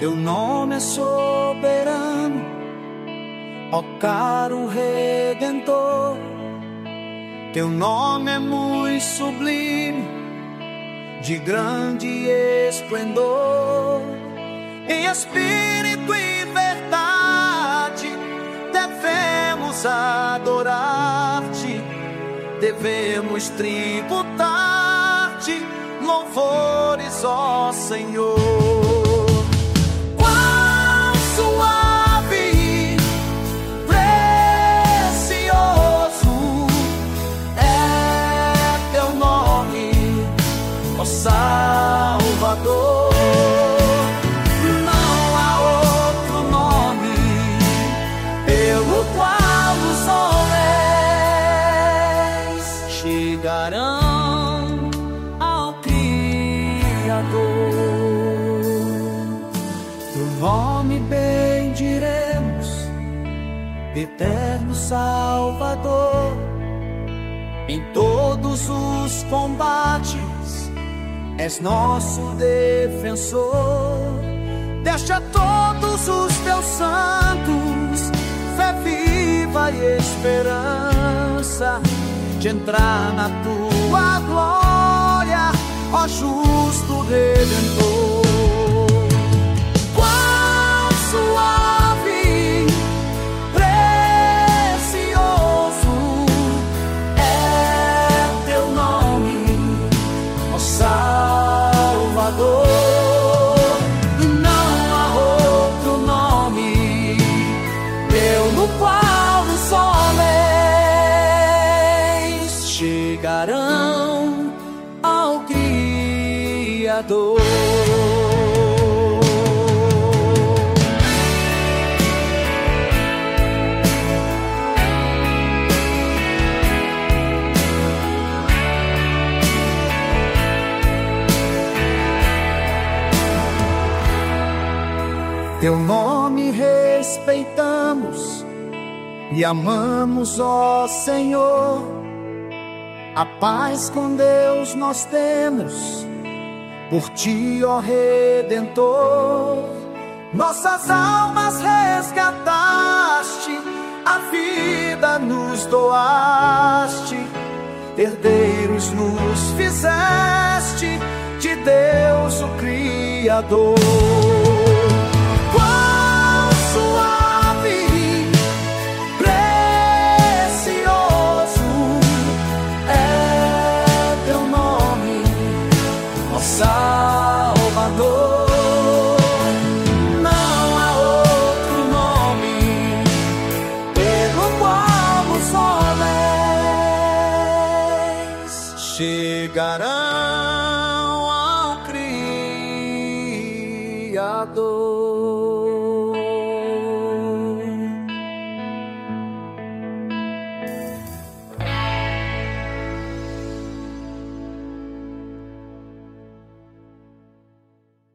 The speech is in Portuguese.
Teu nome é soberano, ó caro Redentor. Teu nome é muito sublime, de grande esplendor. Em espírito e verdade devemos adorar-te, devemos tributar-te louvores, ó Senhor. Quão suave, precioso é teu nome, ó Salvador. Não há outro nome pelo qual os homens chegarão ao Criador. Teu nome bendiremos, eterno Salvador. Em todos os combates és nosso defensor. Deste a todos os teus santos fé viva e esperança de entrar na tua glória, ó justo Redentor. Quão suave, precioso é teu nome, ó Salvador. Não há outro nome pelo qual os homens chegarão ao Criador. Teu nome respeitamos e amamos, ó Senhor. A paz com Deus nós temos, por ti, ó Redentor. Nossas almas resgataste, a vida nos doaste, herdeiros nos fizeste de Deus o Criador. Quão suave, precioso é teu nome, ó Salvador. Não há outro nome pelo qual os homens chegarão